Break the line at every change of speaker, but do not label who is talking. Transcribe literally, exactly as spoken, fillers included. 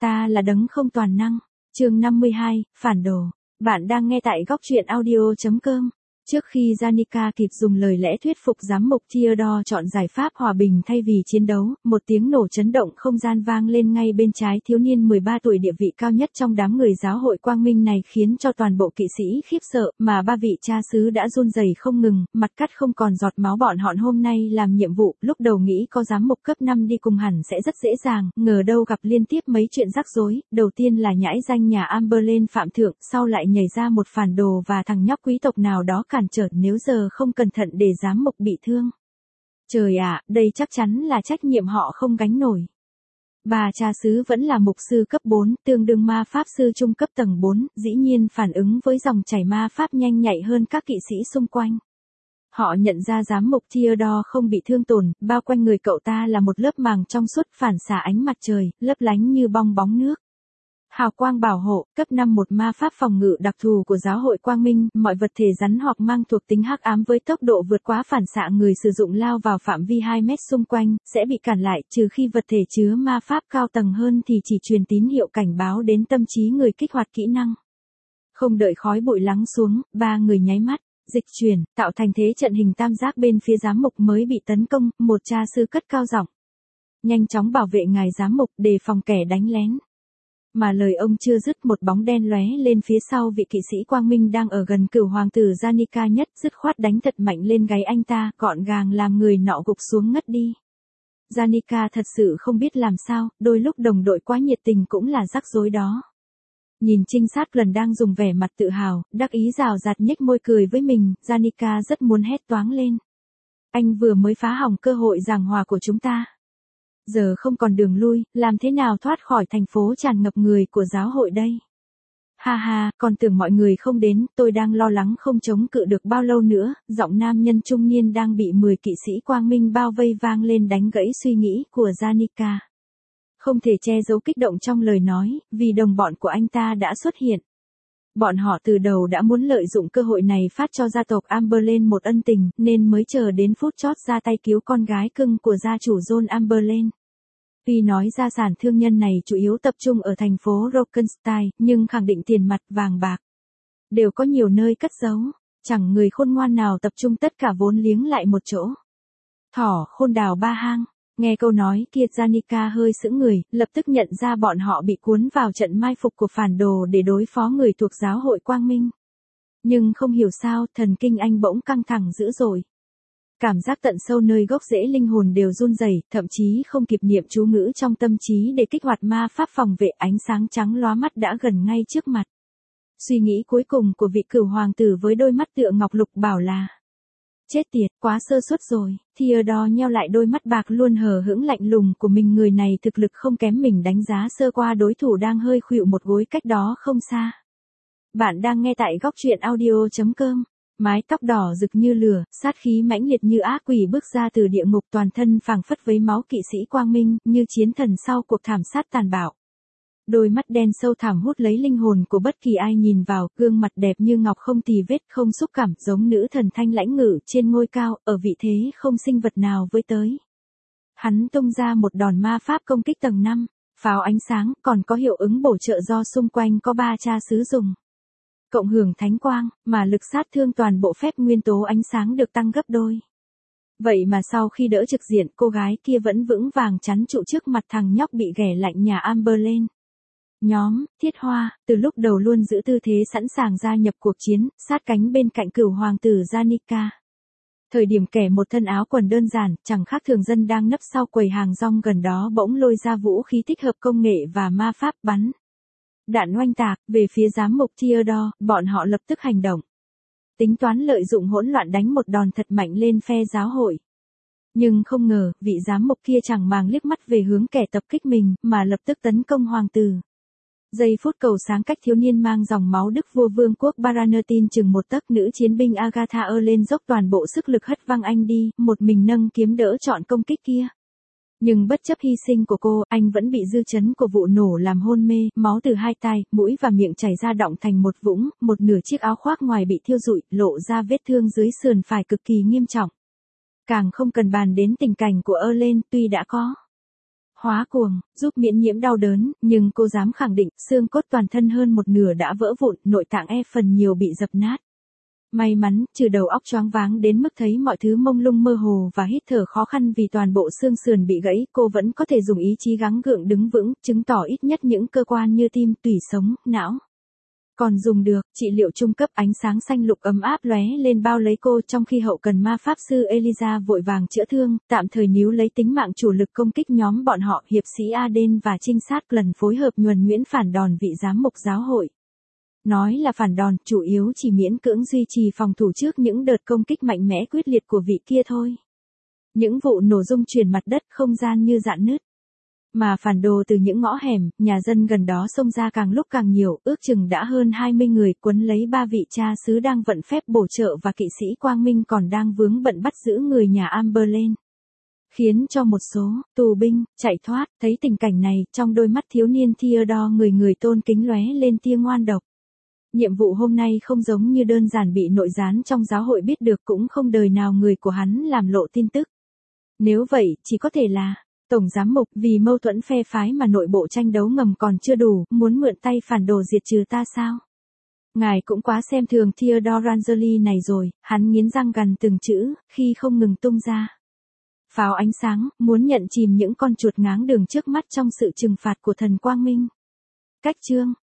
ta là đấng không toàn năng. Chương năm mươi hai, phản đồ. Bạn đang nghe tại góc truyện audio chấm com. Trước khi Janica kịp dùng lời lẽ thuyết phục giám mục Theodore chọn giải pháp hòa bình thay vì chiến đấu, một tiếng nổ chấn động không gian vang lên ngay bên trái thiếu niên mười ba tuổi địa vị cao nhất trong đám người giáo hội Quang Minh này, khiến cho toàn bộ kỵ sĩ khiếp sợ, mà ba vị cha xứ đã run rẩy không ngừng, mặt cắt không còn giọt máu. Bọn họ hôm nay làm nhiệm vụ, lúc đầu nghĩ có giám mục cấp năm đi cùng hẳn sẽ rất dễ dàng, ngờ đâu gặp liên tiếp mấy chuyện rắc rối, đầu tiên là nhãi danh nhà Amberlane phạm thượng, sau lại nhảy ra một phản đồ và thằng nhóc quý tộc nào đó cản trở nếu giờ không cẩn thận để giám mục bị thương. Trời ạ, đây chắc chắn là trách nhiệm họ không gánh nổi. Bà cha xứ vẫn là mục sư cấp bốn, tương đương ma pháp sư trung cấp tầng bốn, dĩ nhiên phản ứng với dòng chảy ma pháp nhanh nhạy hơn các kỵ sĩ xung quanh. Họ nhận ra giám mục Theodore không bị thương tổn, bao quanh người cậu ta là một lớp màng trong suốt phản xạ ánh mặt trời, lấp lánh như bong bóng nước. Hào quang bảo hộ, cấp năm một ma pháp phòng ngự đặc thù của giáo hội Quang Minh, mọi vật thể rắn hoặc mang thuộc tính hắc ám với tốc độ vượt quá phản xạ người sử dụng lao vào phạm vi hai mét xung quanh, sẽ bị cản lại, trừ khi vật thể chứa ma pháp cao tầng hơn thì chỉ truyền tín hiệu cảnh báo đến tâm trí người kích hoạt kỹ năng. Không đợi khói bụi lắng xuống, ba người nháy mắt, dịch chuyển, tạo thành thế trận hình tam giác bên phía giám mục mới bị tấn công, một cha sư cất cao giọng. Nhanh chóng bảo vệ ngài giám mục, đề phòng kẻ đánh lén. Mà lời ông chưa dứt, một bóng đen lóe lên phía sau vị kỵ sĩ Quang Minh đang ở gần cửu hoàng tử Janica nhất, dứt khoát đánh thật mạnh lên gáy anh ta, gọn gàng làm người nọ gục xuống ngất đi. Janica thật sự không biết làm sao, đôi lúc đồng đội quá nhiệt tình cũng là rắc rối đó. Nhìn trinh sát lần đang dùng vẻ mặt tự hào, đắc ý rào rạt nhếch môi cười với mình, Janica rất muốn hét toáng lên. Anh vừa mới phá hỏng cơ hội giảng hòa của chúng ta. Giờ không còn đường lui, làm thế nào thoát khỏi thành phố tràn ngập người của giáo hội đây? Ha ha, còn tưởng mọi người không đến, tôi đang lo lắng không chống cự được bao lâu nữa, giọng nam nhân trung niên đang bị mười kỵ sĩ Quang Minh bao vây vang lên đánh gãy suy nghĩ của Janica. Không thể che giấu kích động trong lời nói, vì đồng bọn của anh ta đã xuất hiện. Bọn họ từ đầu đã muốn lợi dụng cơ hội này phát cho gia tộc Amberlane một ân tình, nên mới chờ đến phút chót ra tay cứu con gái cưng của gia chủ John Amberlane. Tuy nói gia sản thương nhân này chủ yếu tập trung ở thành phố Rockenstein, nhưng khẳng định tiền mặt, vàng bạc đều có nhiều nơi cất giấu, chẳng người khôn ngoan nào tập trung tất cả vốn liếng lại một chỗ. Thỏ khôn đào ba hang. Nghe câu nói kia, Janica hơi sững người, lập tức nhận ra bọn họ bị cuốn vào trận mai phục của phản đồ để đối phó người thuộc giáo hội Quang Minh. Nhưng không hiểu sao, thần kinh anh bỗng căng thẳng dữ dội. Cảm giác tận sâu nơi gốc rễ linh hồn đều run rẩy, thậm chí không kịp niệm chú ngữ trong tâm trí để kích hoạt ma pháp phòng vệ, ánh sáng trắng lóa mắt đã gần ngay trước mặt. Suy nghĩ cuối cùng của vị cửu hoàng tử với đôi mắt tựa ngọc lục bảo là: chết tiệt, quá sơ suất rồi. Theodore nheo lại đôi mắt bạc luôn hờ hững lạnh lùng của mình, người này thực lực không kém mình, đánh giá sơ qua đối thủ đang hơi khuỵu một gối cách đó không xa. Bạn đang nghe tại góc truyện audio chấm com. Mái tóc đỏ rực như lửa, sát khí mãnh liệt như ác quỷ bước ra từ địa ngục, toàn thân phảng phất với máu kỵ sĩ Quang Minh, như chiến thần sau cuộc thảm sát tàn bạo. Đôi mắt đen sâu thẳm hút lấy linh hồn của bất kỳ ai nhìn vào, gương mặt đẹp như ngọc không tì vết, không xúc cảm, giống nữ thần thanh lãnh ngự trên ngôi cao, ở vị thế không sinh vật nào với tới. Hắn tung ra một đòn ma pháp công kích tầng năm, pháo ánh sáng, còn có hiệu ứng bổ trợ do xung quanh có ba cha xứ dùng. Cộng hưởng thánh quang, mà lực sát thương toàn bộ phép nguyên tố ánh sáng được tăng gấp đôi. Vậy mà sau khi đỡ trực diện, cô gái kia vẫn vững vàng chắn trụ trước mặt thằng nhóc bị ghẻ lạnh nhà Amberlane. Nhóm Thiết Hoa, từ lúc đầu luôn giữ tư thế sẵn sàng gia nhập cuộc chiến, sát cánh bên cạnh cửu hoàng tử Janica. Thời điểm kẻ một thân áo quần đơn giản, chẳng khác thường dân đang nấp sau quầy hàng rong gần đó bỗng lôi ra vũ khí tích hợp công nghệ và ma pháp bắn đạn oanh tạc về phía giám mục Theodore, bọn họ lập tức hành động. Tính toán lợi dụng hỗn loạn đánh một đòn thật mạnh lên phe giáo hội. Nhưng không ngờ, vị giám mục kia chẳng màng liếc mắt về hướng kẻ tập kích mình, mà lập tức tấn công hoàng tử. Giây phút cầu sáng cách thiếu niên mang dòng máu đức vua vương quốc Baranatin chừng một tấc, nữ chiến binh Agatha Erlen dốc toàn bộ sức lực hất văng anh đi, một mình nâng kiếm đỡ chọn công kích kia. Nhưng bất chấp hy sinh của cô, anh vẫn bị dư chấn của vụ nổ làm hôn mê, máu từ hai tai, mũi và miệng chảy ra đọng thành một vũng, một nửa chiếc áo khoác ngoài bị thiêu rụi, lộ ra vết thương dưới sườn phải cực kỳ nghiêm trọng. Càng không cần bàn đến tình cảnh của Erlen, tuy đã có hóa cuồng, giúp miễn nhiễm đau đớn, nhưng cô dám khẳng định, xương cốt toàn thân hơn một nửa đã vỡ vụn, nội tạng e phần nhiều bị dập nát. May mắn, trừ đầu óc choáng váng đến mức thấy mọi thứ mông lung mơ hồ và hít thở khó khăn vì toàn bộ xương sườn bị gãy, cô vẫn có thể dùng ý chí gắng gượng đứng vững, chứng tỏ ít nhất những cơ quan như tim, tủy sống, não còn dùng được. Trị liệu trung cấp, ánh sáng xanh lục ấm áp lóe lên bao lấy cô trong khi hậu cần ma pháp sư Eliza vội vàng chữa thương, tạm thời níu lấy tính mạng chủ lực công kích nhóm bọn họ. Hiệp sĩ Aden và trinh sát lần phối hợp nhuần nhuyễn phản đòn vị giám mục giáo hội. Nói là phản đòn, chủ yếu chỉ miễn cưỡng duy trì phòng thủ trước những đợt công kích mạnh mẽ quyết liệt của vị kia thôi. Những vụ nổ rung chuyển mặt đất, không gian như rạn nứt. Mà phản đồ từ những ngõ hẻm, nhà dân gần đó xông ra càng lúc càng nhiều, ước chừng đã hơn hai mươi người, quấn lấy ba vị cha xứ đang vận phép bổ trợ và kỵ sĩ Quang Minh còn đang vướng bận bắt giữ người nhà Amberlane. Khiến cho một số tù binh chạy thoát. Thấy tình cảnh này, trong đôi mắt thiếu niên Theodore người người tôn kính lóe lên tia ngoan độc. Nhiệm vụ hôm nay không giống như đơn giản bị nội gián trong giáo hội biết được, cũng không đời nào người của hắn làm lộ tin tức. Nếu vậy, chỉ có thể là Tổng giám mục, vì mâu thuẫn phe phái mà nội bộ tranh đấu ngầm còn chưa đủ, muốn mượn tay phản đồ diệt trừ ta sao? Ngài cũng quá xem thường Theodore Rangeli này rồi. Hắn nghiến răng gằn từng chữ, khi không ngừng tung ra pháo ánh sáng, muốn nhận chìm những con chuột ngáng đường trước mắt trong sự trừng phạt của thần Quang Minh. Cách chương